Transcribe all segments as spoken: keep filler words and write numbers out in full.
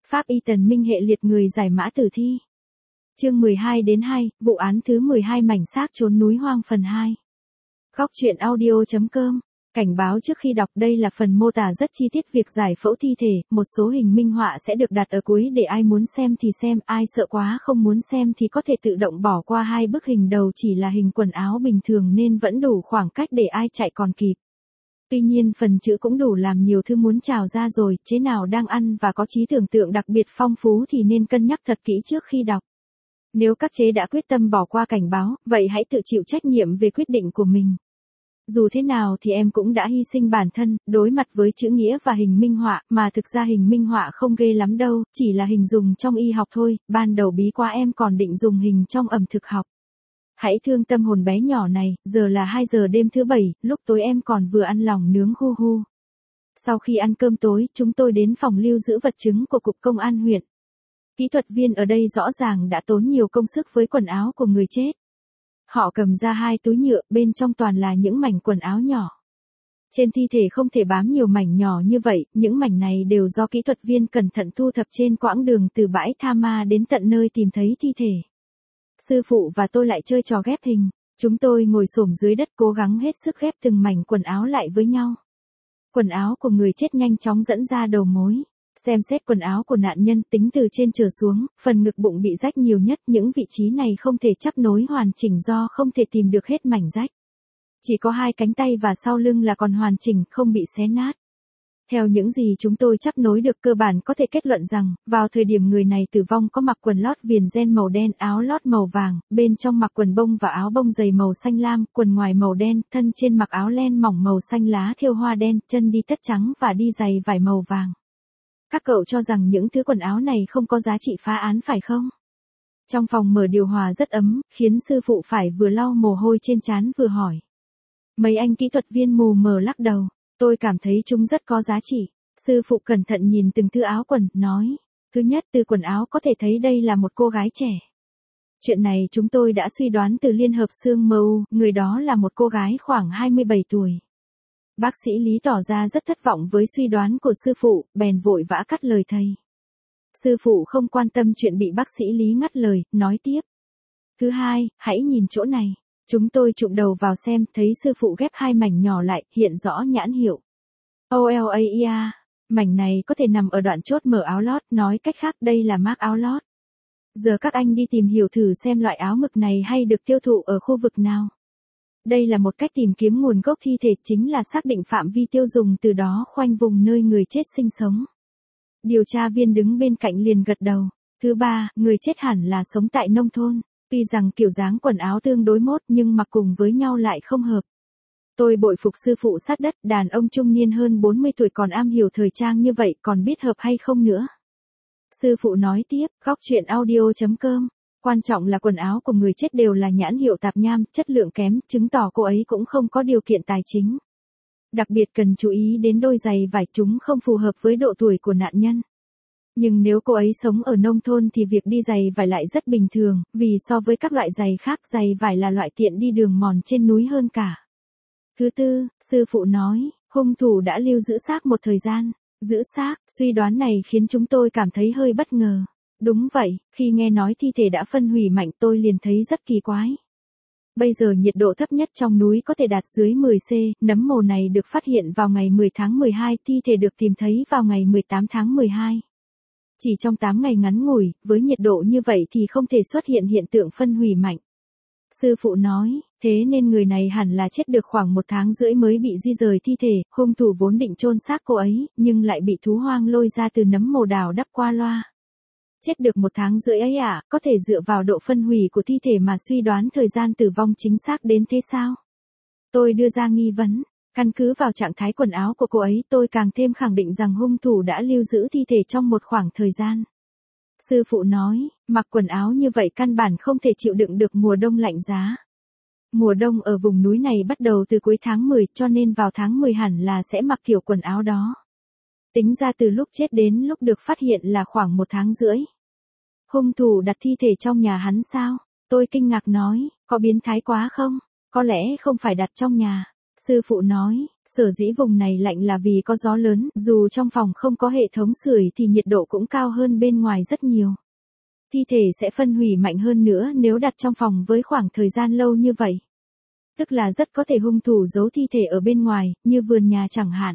Pháp y Tần Minh hệ liệt người giải mã tử thi. Chương mười hai đến hai, vụ án thứ mười hai mảnh xác trốn núi hoang phần hai. Góc truyện audio chấm com. Cảnh báo trước khi đọc, đây là phần mô tả rất chi tiết việc giải phẫu thi thể, một số hình minh họa sẽ được đặt ở cuối để ai muốn xem thì xem, ai sợ quá không muốn xem thì có thể tự động bỏ qua hai bức hình đầu chỉ là hình quần áo bình thường nên vẫn đủ khoảng cách để ai chạy còn kịp. Tuy nhiên phần chữ cũng đủ làm nhiều thứ muốn trào ra rồi, chế nào đang ăn và có trí tưởng tượng đặc biệt phong phú thì nên cân nhắc thật kỹ trước khi đọc. Nếu các chế đã quyết tâm bỏ qua cảnh báo, vậy hãy tự chịu trách nhiệm về quyết định của mình. Dù thế nào thì em cũng đã hy sinh bản thân, đối mặt với chữ nghĩa và hình minh họa, mà thực ra hình minh họa không ghê lắm đâu, chỉ là hình dùng trong y học thôi, ban đầu bí quá em còn định dùng hình trong ẩm thực học. Hãy thương tâm hồn bé nhỏ này, giờ là hai giờ đêm thứ bảy, lúc tối em còn vừa ăn lòng nướng hu hu. Sau khi ăn cơm tối, chúng tôi đến phòng lưu giữ vật chứng của Cục Công an huyện. Kỹ thuật viên ở đây rõ ràng đã tốn nhiều công sức với quần áo của người chết. Họ cầm ra hai túi nhựa, bên trong toàn là những mảnh quần áo nhỏ. Trên thi thể không thể bám nhiều mảnh nhỏ như vậy, những mảnh này đều do kỹ thuật viên cẩn thận thu thập trên quãng đường từ bãi tha ma đến tận nơi tìm thấy thi thể. Sư phụ và tôi lại chơi trò ghép hình. Chúng tôi ngồi xổm dưới đất cố gắng hết sức ghép từng mảnh quần áo lại với nhau. Quần áo của người chết nhanh chóng dẫn ra đầu mối. Xem xét quần áo của nạn nhân tính từ trên trở xuống, phần ngực bụng bị rách nhiều nhất, những vị trí này không thể chắp nối hoàn chỉnh do không thể tìm được hết mảnh rách. Chỉ có hai cánh tay và sau lưng là còn hoàn chỉnh, không bị xé nát. Theo những gì chúng tôi chắp nối được, cơ bản có thể kết luận rằng, vào thời điểm người này tử vong có mặc quần lót viền ren màu đen, áo lót màu vàng, bên trong mặc quần bông và áo bông dày màu xanh lam, quần ngoài màu đen, thân trên mặc áo len mỏng màu xanh lá thêu hoa đen, chân đi tất trắng và đi giày vải màu vàng. Các cậu cho rằng những thứ quần áo này không có giá trị phá án phải không? Trong phòng mở điều hòa rất ấm, khiến sư phụ phải vừa lau mồ hôi trên trán vừa hỏi. Mấy anh kỹ thuật viên mù mờ lắc đầu. Tôi cảm thấy chúng rất có giá trị. Sư phụ cẩn thận nhìn từng thứ áo quần, nói. Thứ nhất, từ quần áo có thể thấy đây là một cô gái trẻ. Chuyện này chúng tôi đã suy đoán từ liên hợp xương em u, người đó là một cô gái khoảng hai mươi bảy tuổi. Bác sĩ Lý tỏ ra rất thất vọng với suy đoán của sư phụ, bèn vội vã cắt lời thầy. Sư phụ không quan tâm chuyện bị bác sĩ Lý ngắt lời, nói tiếp. Thứ hai, hãy nhìn chỗ này. Chúng tôi chụm đầu vào xem, thấy sư phụ ghép hai mảnh nhỏ lại, hiện rõ nhãn hiệu. o lờ a e a, mảnh này có thể nằm ở đoạn chốt mở áo lót, nói cách khác đây là mác áo lót. Giờ các anh đi tìm hiểu thử xem loại áo ngực này hay được tiêu thụ ở khu vực nào. Đây là một cách tìm kiếm nguồn gốc thi thể, chính là xác định phạm vi tiêu dùng, từ đó khoanh vùng nơi người chết sinh sống. Điều tra viên đứng bên cạnh liền gật đầu. Thứ ba, người chết hẳn là sống tại nông thôn. Tuy rằng kiểu dáng quần áo tương đối mốt nhưng mặc cùng với nhau lại không hợp. Tôi bội phục sư phụ sát đất, đàn ông trung niên hơn bốn mươi tuổi còn am hiểu thời trang như vậy, còn biết hợp hay không nữa. Sư phụ nói tiếp, góc truyện audio chấm com. Quan trọng là quần áo của người chết đều là nhãn hiệu tạp nham, chất lượng kém, chứng tỏ cô ấy cũng không có điều kiện tài chính. Đặc biệt cần chú ý đến đôi giày vải, chúng không phù hợp với độ tuổi của nạn nhân. Nhưng nếu cô ấy sống ở nông thôn thì việc đi giày vải lại rất bình thường, vì so với các loại giày khác, giày vải là loại tiện đi đường mòn trên núi hơn cả. Thứ tư, sư phụ nói, hung thủ đã lưu giữ xác một thời gian. Giữ xác, suy đoán này khiến chúng tôi cảm thấy hơi bất ngờ. Đúng vậy, khi nghe nói thi thể đã phân hủy mạnh tôi liền thấy rất kỳ quái. Bây giờ nhiệt độ thấp nhất trong núi có thể đạt dưới mười độ C, nấm mồ này được phát hiện vào ngày mười tháng mười hai, thi thể được tìm thấy vào ngày mười tám tháng mười hai. Chỉ trong tám ngày ngắn ngủi, với nhiệt độ như vậy thì không thể xuất hiện hiện tượng phân hủy mạnh. Sư phụ nói, thế nên người này hẳn là chết được khoảng một tháng rưỡi mới bị di rời thi thể, hung thủ vốn định chôn xác cô ấy, nhưng lại bị thú hoang lôi ra từ nấm mồ đào đắp qua loa. Chết được một tháng rưỡi ấy à, có thể dựa vào độ phân hủy của thi thể mà suy đoán thời gian tử vong chính xác đến thế sao? Tôi đưa ra nghi vấn. Căn cứ vào trạng thái quần áo của cô ấy, tôi càng thêm khẳng định rằng hung thủ đã lưu giữ thi thể trong một khoảng thời gian. Sư phụ nói, mặc quần áo như vậy căn bản không thể chịu đựng được mùa đông lạnh giá. Mùa đông ở vùng núi này bắt đầu từ cuối tháng mười, cho nên vào tháng mười hẳn là sẽ mặc kiểu quần áo đó. Tính ra từ lúc chết đến lúc được phát hiện là khoảng một tháng rưỡi. Hung thủ đặt thi thể trong nhà hắn sao? Tôi kinh ngạc nói, có biến thái quá không? Có lẽ không phải đặt trong nhà. Sư phụ nói, sở dĩ vùng này lạnh là vì có gió lớn, dù trong phòng không có hệ thống sưởi thì nhiệt độ cũng cao hơn bên ngoài rất nhiều. Thi thể sẽ phân hủy mạnh hơn nữa nếu đặt trong phòng với khoảng thời gian lâu như vậy. Tức là rất có thể hung thủ giấu thi thể ở bên ngoài, như vườn nhà chẳng hạn.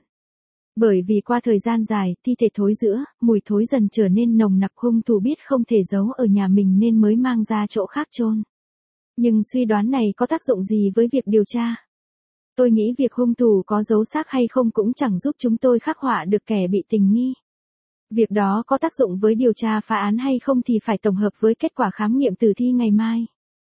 Bởi vì qua thời gian dài, thi thể thối rữa, mùi thối dần trở nên nồng nặc, hung thủ biết không thể giấu ở nhà mình nên mới mang ra chỗ khác chôn. Nhưng suy đoán này có tác dụng gì với việc điều tra? Tôi nghĩ việc hung thủ có giấu xác hay không cũng chẳng giúp chúng tôi khắc họa được kẻ bị tình nghi. Việc đó có tác dụng với điều tra phá án hay không thì phải tổng hợp với kết quả khám nghiệm tử thi ngày mai.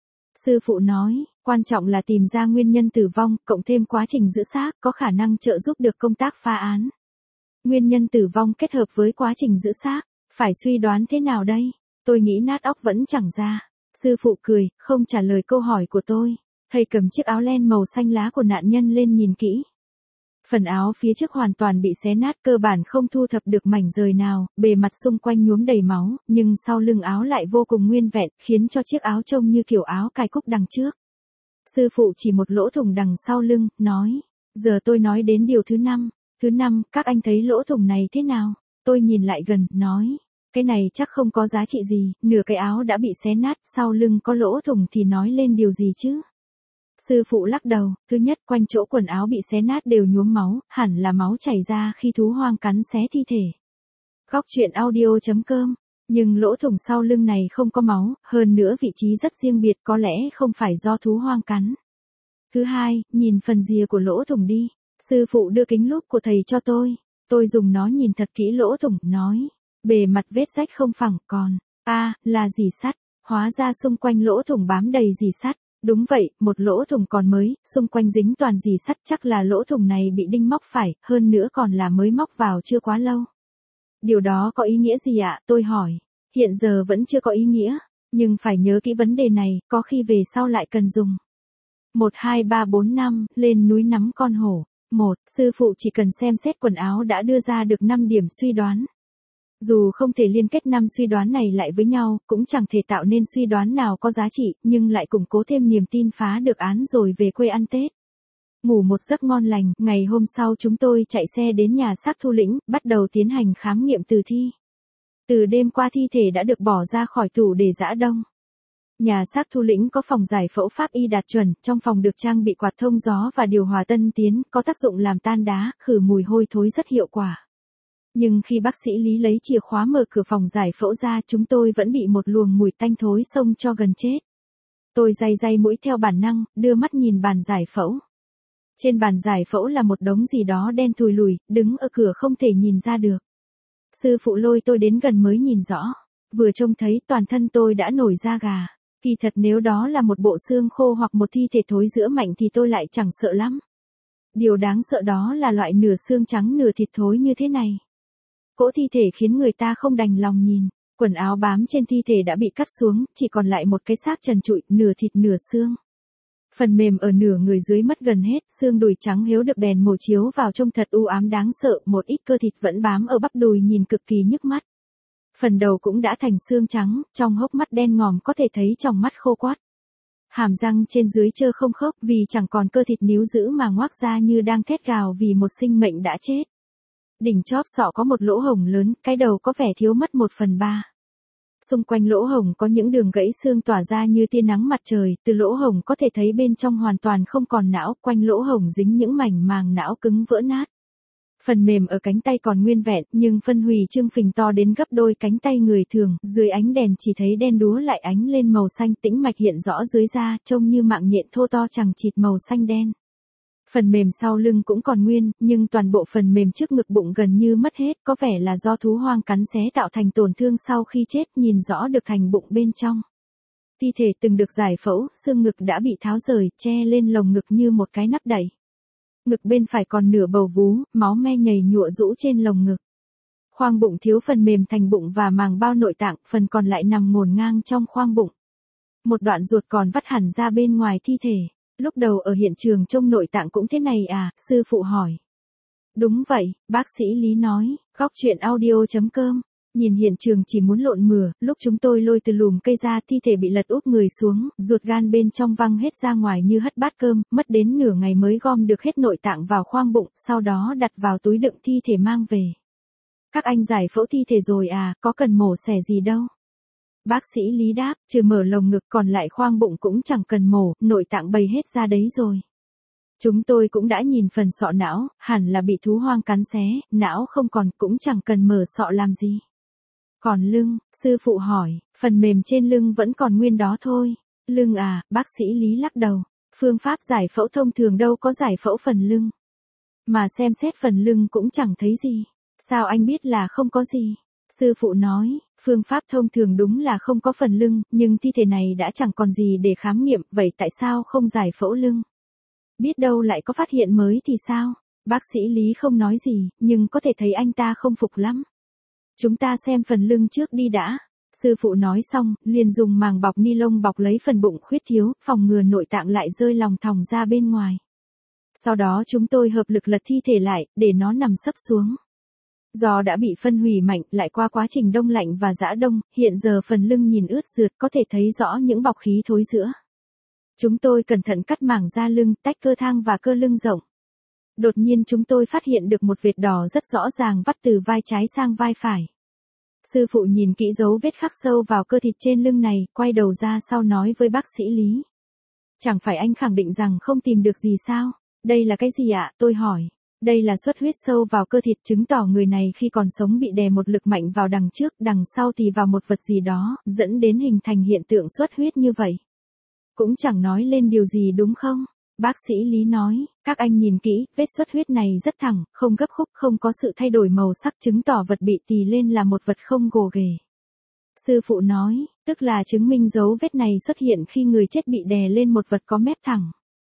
Sư phụ nói, quan trọng là tìm ra nguyên nhân tử vong, cộng thêm quá trình giữ xác có khả năng trợ giúp được công tác phá án. Nguyên nhân tử vong kết hợp với quá trình giữ xác, phải suy đoán thế nào đây? Tôi nghĩ nát óc vẫn chẳng ra. Sư phụ cười, không trả lời câu hỏi của tôi. Thầy cầm chiếc áo len màu xanh lá của nạn nhân lên nhìn kỹ. Phần áo phía trước hoàn toàn bị xé nát, cơ bản không thu thập được mảnh rời nào, bề mặt xung quanh nhuốm đầy máu, nhưng sau lưng áo lại vô cùng nguyên vẹn, khiến cho chiếc áo trông như kiểu áo cài cúc đằng trước. Sư phụ chỉ một lỗ thủng đằng sau lưng, nói, giờ tôi nói đến điều thứ năm. Thứ năm, các anh thấy lỗ thủng này thế nào? Tôi nhìn lại gần, nói, cái này chắc không có giá trị gì, nửa cái áo đã bị xé nát, sau lưng có lỗ thủng thì nói lên điều gì chứ? Sư phụ lắc đầu, thứ nhất, quanh chỗ quần áo bị xé nát đều nhuốm máu, hẳn là máu chảy ra khi thú hoang cắn xé thi thể. Góc truyện audio chấm com. Nhưng lỗ thủng sau lưng này không có máu, hơn nữa vị trí rất riêng biệt, có lẽ không phải do thú hoang cắn. Thứ hai, nhìn phần rìa của lỗ thủng đi. Sư phụ đưa kính lúp của thầy cho tôi. Tôi dùng nó nhìn thật kỹ lỗ thủng, nói, bề mặt vết rách không phẳng, còn, a à, là rỉ sắt. Hóa ra xung quanh lỗ thủng bám đầy rỉ sắt. Đúng vậy, một lỗ thủng còn mới, xung quanh dính toàn rỉ sắt, chắc là lỗ thủng này bị đinh móc phải, hơn nữa còn là mới móc vào chưa quá lâu. Điều đó có ý nghĩa gì ạ? Tôi hỏi. Hiện giờ vẫn chưa có ý nghĩa, nhưng phải nhớ kỹ vấn đề này, có khi về sau lại cần dùng. một, hai, ba, bốn, năm, lên núi nắm con hổ. một. Sư phụ chỉ cần xem xét quần áo đã đưa ra được năm điểm suy đoán. Dù không thể liên kết năm suy đoán này lại với nhau, cũng chẳng thể tạo nên suy đoán nào có giá trị, nhưng lại củng cố thêm niềm tin phá được án rồi về quê ăn Tết. Ngủ một giấc ngon lành, ngày hôm sau chúng tôi chạy xe đến nhà xác Thu Lĩnh, bắt đầu tiến hành khám nghiệm tử thi. Từ đêm qua thi thể đã được bỏ ra khỏi tủ để giã đông. Nhà xác Thu Lĩnh có phòng giải phẫu pháp y đạt chuẩn, trong phòng được trang bị quạt thông gió và điều hòa tân tiến, có tác dụng làm tan đá, khử mùi hôi thối rất hiệu quả. Nhưng khi bác sĩ Lý lấy chìa khóa mở cửa phòng giải phẫu ra, chúng tôi vẫn bị một luồng mùi tanh thối xông cho gần chết. Tôi day day mũi theo bản năng, đưa mắt nhìn bàn giải phẫu. Trên bàn giải phẫu là một đống gì đó đen thùi lùi, đứng ở cửa không thể nhìn ra được. Sư phụ lôi tôi đến gần mới nhìn rõ. Vừa trông thấy toàn thân tôi đã nổi da gà. Kỳ thật nếu đó là một bộ xương khô hoặc một thi thể thối rữa mạnh thì tôi lại chẳng sợ lắm. Điều đáng sợ đó là loại nửa xương trắng nửa thịt thối như thế này. Cỗ thi thể khiến người ta không đành lòng nhìn. Quần áo bám trên thi thể đã bị cắt xuống, chỉ còn lại một cái xác trần trụi, nửa thịt nửa xương. Phần mềm ở nửa người dưới mất gần hết, xương đùi trắng hiếu được đèn màu chiếu vào trông thật u ám đáng sợ, một ít cơ thịt vẫn bám ở bắp đùi nhìn cực kỳ nhức mắt. Phần đầu cũng đã thành xương trắng, trong hốc mắt đen ngòm có thể thấy tròng mắt khô quắt. Hàm răng trên dưới trơ không khớp vì chẳng còn cơ thịt níu giữ mà ngoác ra như đang thét gào vì một sinh mệnh đã chết. Đỉnh chóp sọ có một lỗ hổng lớn, cái đầu có vẻ thiếu mất một phần ba. Xung quanh lỗ hổng có những đường gãy xương tỏa ra như tia nắng mặt trời, từ lỗ hổng có thể thấy bên trong hoàn toàn không còn não, quanh lỗ hổng dính những mảnh màng não cứng vỡ nát. Phần mềm ở cánh tay còn nguyên vẹn, nhưng phân hủy trương phình to đến gấp đôi cánh tay người thường, dưới ánh đèn chỉ thấy đen đúa lại ánh lên màu xanh, tĩnh mạch hiện rõ dưới da, trông như mạng nhện thô to chằng chịt màu xanh đen. Phần mềm sau lưng cũng còn nguyên, nhưng toàn bộ phần mềm trước ngực bụng gần như mất hết, có vẻ là do thú hoang cắn xé tạo thành tổn thương sau khi chết, nhìn rõ được thành bụng bên trong. Thi thể từng được giải phẫu, xương ngực đã bị tháo rời, che lên lồng ngực như một cái nắp đậy. Ngực bên phải còn nửa bầu vú, máu me nhầy nhụa rũ trên lồng ngực. Khoang bụng thiếu phần mềm thành bụng và màng bao nội tạng, phần còn lại nằm ngổn ngang trong khoang bụng. Một đoạn ruột còn vắt hẳn ra bên ngoài thi thể. Lúc đầu ở hiện trường trông nội tạng cũng thế này à, sư phụ hỏi. Đúng vậy, bác sĩ Lý nói, góc truyện audio chấm com. Nhìn hiện trường chỉ muốn lộn mửa, lúc chúng tôi lôi từ lùm cây ra thi thể bị lật úp người xuống, ruột gan bên trong văng hết ra ngoài như hất bát cơm, mất đến nửa ngày mới gom được hết nội tạng vào khoang bụng, sau đó đặt vào túi đựng thi thể mang về. Các anh giải phẫu thi thể rồi à, có cần mổ xẻ gì đâu. Bác sĩ Lý đáp, trừ mở lồng ngực còn lại khoang bụng cũng chẳng cần mổ, nội tạng bày hết ra đấy rồi. Chúng tôi cũng đã nhìn phần sọ não, hẳn là bị thú hoang cắn xé, não không còn, cũng chẳng cần mở sọ làm gì. Còn lưng, sư phụ hỏi, phần mềm trên lưng vẫn còn nguyên đó thôi. Lưng à, bác sĩ Lý lắc đầu. Phương pháp giải phẫu thông thường đâu có giải phẫu phần lưng. Mà xem xét phần lưng cũng chẳng thấy gì. Sao anh biết là không có gì? Sư phụ nói, phương pháp thông thường đúng là không có phần lưng, nhưng thi thể này đã chẳng còn gì để khám nghiệm, vậy tại sao không giải phẫu lưng? Biết đâu lại có phát hiện mới thì sao? Bác sĩ Lý không nói gì, nhưng có thể thấy anh ta không phục lắm. Chúng ta xem phần lưng trước đi đã. Sư phụ nói xong, liền dùng màng bọc ni lông bọc lấy phần bụng khuyết thiếu, phòng ngừa nội tạng lại rơi lòng thòng ra bên ngoài. Sau đó chúng tôi hợp lực lật thi thể lại, để nó nằm sấp xuống. Do đã bị phân hủy mạnh, lại qua quá trình đông lạnh và giã đông, hiện giờ phần lưng nhìn ướt rượt, có thể thấy rõ những bọc khí thối giữa. Chúng tôi cẩn thận cắt mảng da lưng, tách cơ thang và cơ lưng rộng. Đột nhiên chúng tôi phát hiện được một vệt đỏ rất rõ ràng vắt từ vai trái sang vai phải. Sư phụ nhìn kỹ dấu vết khắc sâu vào cơ thịt trên lưng này, quay đầu ra sau nói với bác sĩ Lý. Chẳng phải anh khẳng định rằng không tìm được gì sao? Đây là cái gì ạ? Tôi hỏi. Đây là xuất huyết sâu vào cơ thịt, chứng tỏ người này khi còn sống bị đè một lực mạnh vào đằng trước, đằng sau thì vào một vật gì đó, dẫn đến hình thành hiện tượng xuất huyết như vậy. Cũng chẳng nói lên điều gì đúng không? Bác sĩ Lý nói, các anh nhìn kỹ, vết xuất huyết này rất thẳng, không gấp khúc, không có sự thay đổi màu sắc, chứng tỏ vật bị tì lên là một vật không gồ ghề. Sư phụ nói, tức là chứng minh dấu vết này xuất hiện khi người chết bị đè lên một vật có mép thẳng.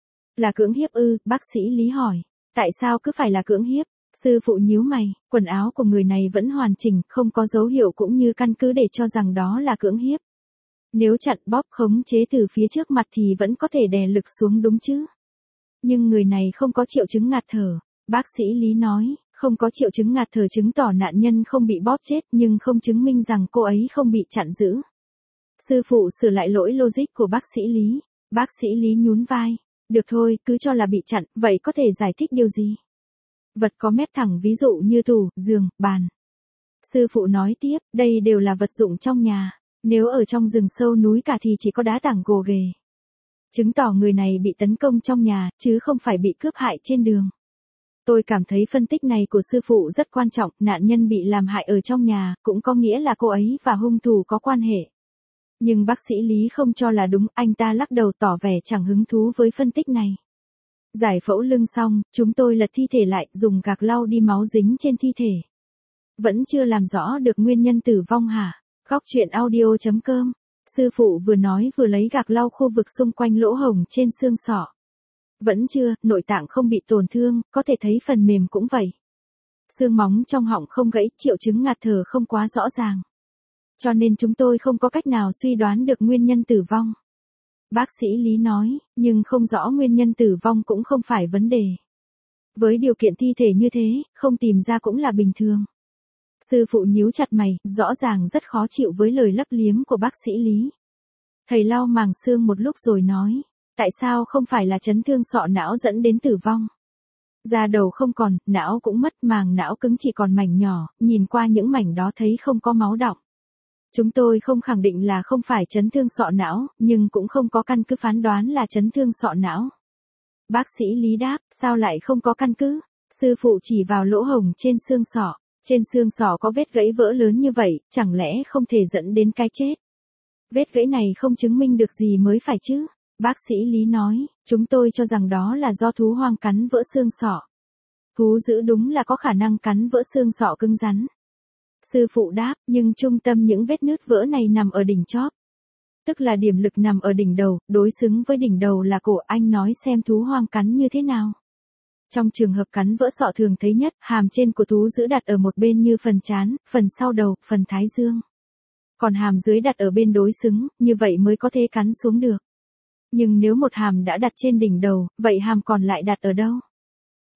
Là cưỡng hiếp ư? Bác sĩ Lý hỏi. Tại sao cứ phải là cưỡng hiếp? Sư phụ nhíu mày, quần áo của người này vẫn hoàn chỉnh, không có dấu hiệu cũng như căn cứ để cho rằng đó là cưỡng hiếp. Nếu chặn bóp khống chế từ phía trước mặt thì vẫn có thể đè lực xuống đúng chứ? Nhưng người này không có triệu chứng ngạt thở. Bác sĩ Lý nói, không có triệu chứng ngạt thở chứng tỏ nạn nhân không bị bóp chết nhưng không chứng minh rằng cô ấy không bị chặn giữ. Sư phụ sửa lại lỗi logic của bác sĩ Lý. Bác sĩ Lý nhún vai. Được thôi, cứ cho là bị chặn, vậy có thể giải thích điều gì? Vật có mép thẳng ví dụ như tủ, giường, bàn. Sư phụ nói tiếp, đây đều là vật dụng trong nhà. Nếu ở trong rừng sâu núi cả thì chỉ có đá tảng gồ ghề. Chứng tỏ người này bị tấn công trong nhà, chứ không phải bị cướp hại trên đường. Tôi cảm thấy phân tích này của sư phụ rất quan trọng, nạn nhân bị làm hại ở trong nhà, cũng có nghĩa là cô ấy và hung thủ có quan hệ. Nhưng bác sĩ Lý không cho là đúng, anh ta lắc đầu tỏ vẻ chẳng hứng thú với phân tích này. Giải phẫu lưng xong, chúng tôi lật thi thể lại, dùng gạc lau đi máu dính trên thi thể. Vẫn chưa làm rõ được nguyên nhân tử vong hả? Góc truyện audio chấm com. Sư phụ vừa nói vừa lấy gạc lau khu vực xung quanh lỗ hổng trên xương sọ. Vẫn chưa, nội tạng không bị tổn thương, có thể thấy phần mềm cũng vậy. Xương móng trong họng không gãy, triệu chứng ngạt thở không quá rõ ràng. Cho nên chúng tôi không có cách nào suy đoán được nguyên nhân tử vong. Bác sĩ Lý nói, nhưng không rõ nguyên nhân tử vong cũng không phải vấn đề. Với điều kiện thi thể như thế, không tìm ra cũng là bình thường. Sư phụ nhíu chặt mày, rõ ràng rất khó chịu với lời lấp liếm của bác sĩ Lý. Thầy lau màng xương một lúc rồi nói, tại sao không phải là chấn thương sọ não dẫn đến tử vong? Da đầu không còn, não cũng mất, màng não cứng chỉ còn mảnh nhỏ, nhìn qua những mảnh đó thấy không có máu đọng. Chúng tôi không khẳng định là không phải chấn thương sọ não, nhưng cũng không có căn cứ phán đoán là chấn thương sọ não. Bác sĩ Lý đáp, sao lại không có căn cứ? Sư phụ chỉ vào lỗ hổng trên xương sọ. Trên xương sọ có vết gãy vỡ lớn như vậy, chẳng lẽ không thể dẫn đến cái chết? Vết gãy này không chứng minh được gì mới phải chứ? Bác sĩ Lý nói, chúng tôi cho rằng đó là do thú hoang cắn vỡ xương sọ. Thú dữ đúng là có khả năng cắn vỡ xương sọ cứng rắn. Sư phụ đáp, nhưng trung tâm những vết nứt vỡ này nằm ở đỉnh chóp. Tức là điểm lực nằm ở đỉnh đầu, đối xứng với đỉnh đầu là cổ. Anh nói xem thú hoang cắn như thế nào. Trong trường hợp cắn vỡ sọ thường thấy nhất, hàm trên của thú dữ đặt ở một bên như phần trán, phần sau đầu, phần thái dương. Còn hàm dưới đặt ở bên đối xứng, như vậy mới có thể cắn xuống được. Nhưng nếu một hàm đã đặt trên đỉnh đầu, vậy hàm còn lại đặt ở đâu?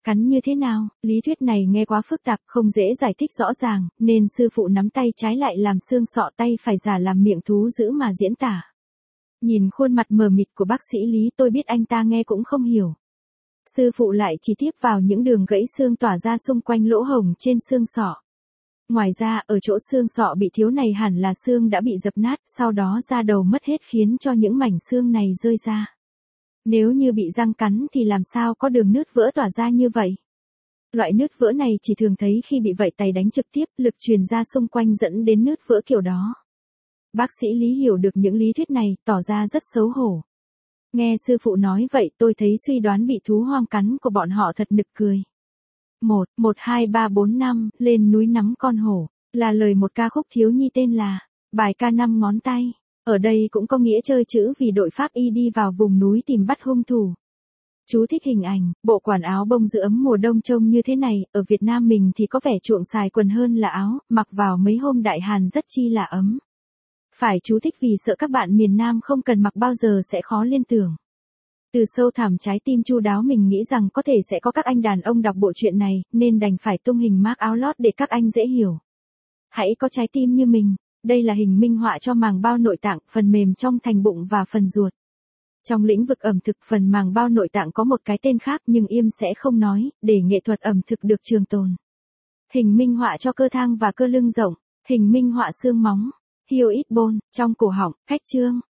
Cắn như thế nào? Lý thuyết này nghe quá phức tạp, không dễ giải thích rõ ràng, nên sư phụ nắm tay trái lại làm xương sọ, tay phải giả làm miệng thú dữ mà diễn tả. Nhìn khuôn mặt mờ mịt của bác sĩ Lý, tôi biết anh ta nghe cũng không hiểu. Sư phụ lại chỉ tiếp vào những đường gãy xương tỏa ra xung quanh lỗ hổng trên xương sọ. Ngoài ra, ở chỗ xương sọ bị thiếu này hẳn là xương đã bị dập nát, sau đó da đầu mất hết khiến cho những mảnh xương này rơi ra. Nếu như bị răng cắn thì làm sao có đường nứt vỡ tỏa ra như vậy? Loại nứt vỡ này chỉ thường thấy khi bị vảy tày đánh trực tiếp, lực truyền ra xung quanh dẫn đến nứt vỡ kiểu đó. Bác sĩ Lý hiểu được những lý thuyết này, tỏ ra rất xấu hổ. Nghe sư phụ nói vậy, tôi thấy suy đoán bị thú hoang cắn của bọn họ thật nực cười. một, một hai ba bốn năm, lên núi nắm con hổ, là lời một ca khúc thiếu nhi tên là bài ca năm ngón tay. Ở đây cũng có nghĩa chơi chữ vì đội Pháp y đi vào vùng núi tìm bắt hung thủ. Chú thích hình ảnh, bộ quần áo bông giữ ấm mùa đông trông như thế này, ở Việt Nam mình thì có vẻ chuộng xài quần hơn là áo, mặc vào mấy hôm đại hàn rất chi là ấm. Phải chú thích vì sợ các bạn miền Nam không cần mặc bao giờ sẽ khó liên tưởng. Từ sâu thẳm trái tim chu đáo mình nghĩ rằng có thể sẽ có các anh đàn ông đọc bộ truyện này, nên đành phải tung hình mác áo lót để các anh dễ hiểu. Hãy có trái tim như mình. Đây là hình minh họa cho màng bao nội tạng, phần mềm trong thành bụng và phần ruột. Trong lĩnh vực ẩm thực, phần màng bao nội tạng có một cái tên khác nhưng Yêm sẽ không nói, để nghệ thuật ẩm thực được trường tồn. Hình minh họa cho cơ thang và cơ lưng rộng. Hình minh họa xương móng. Heel ít bone, trong cổ họng, cách chương.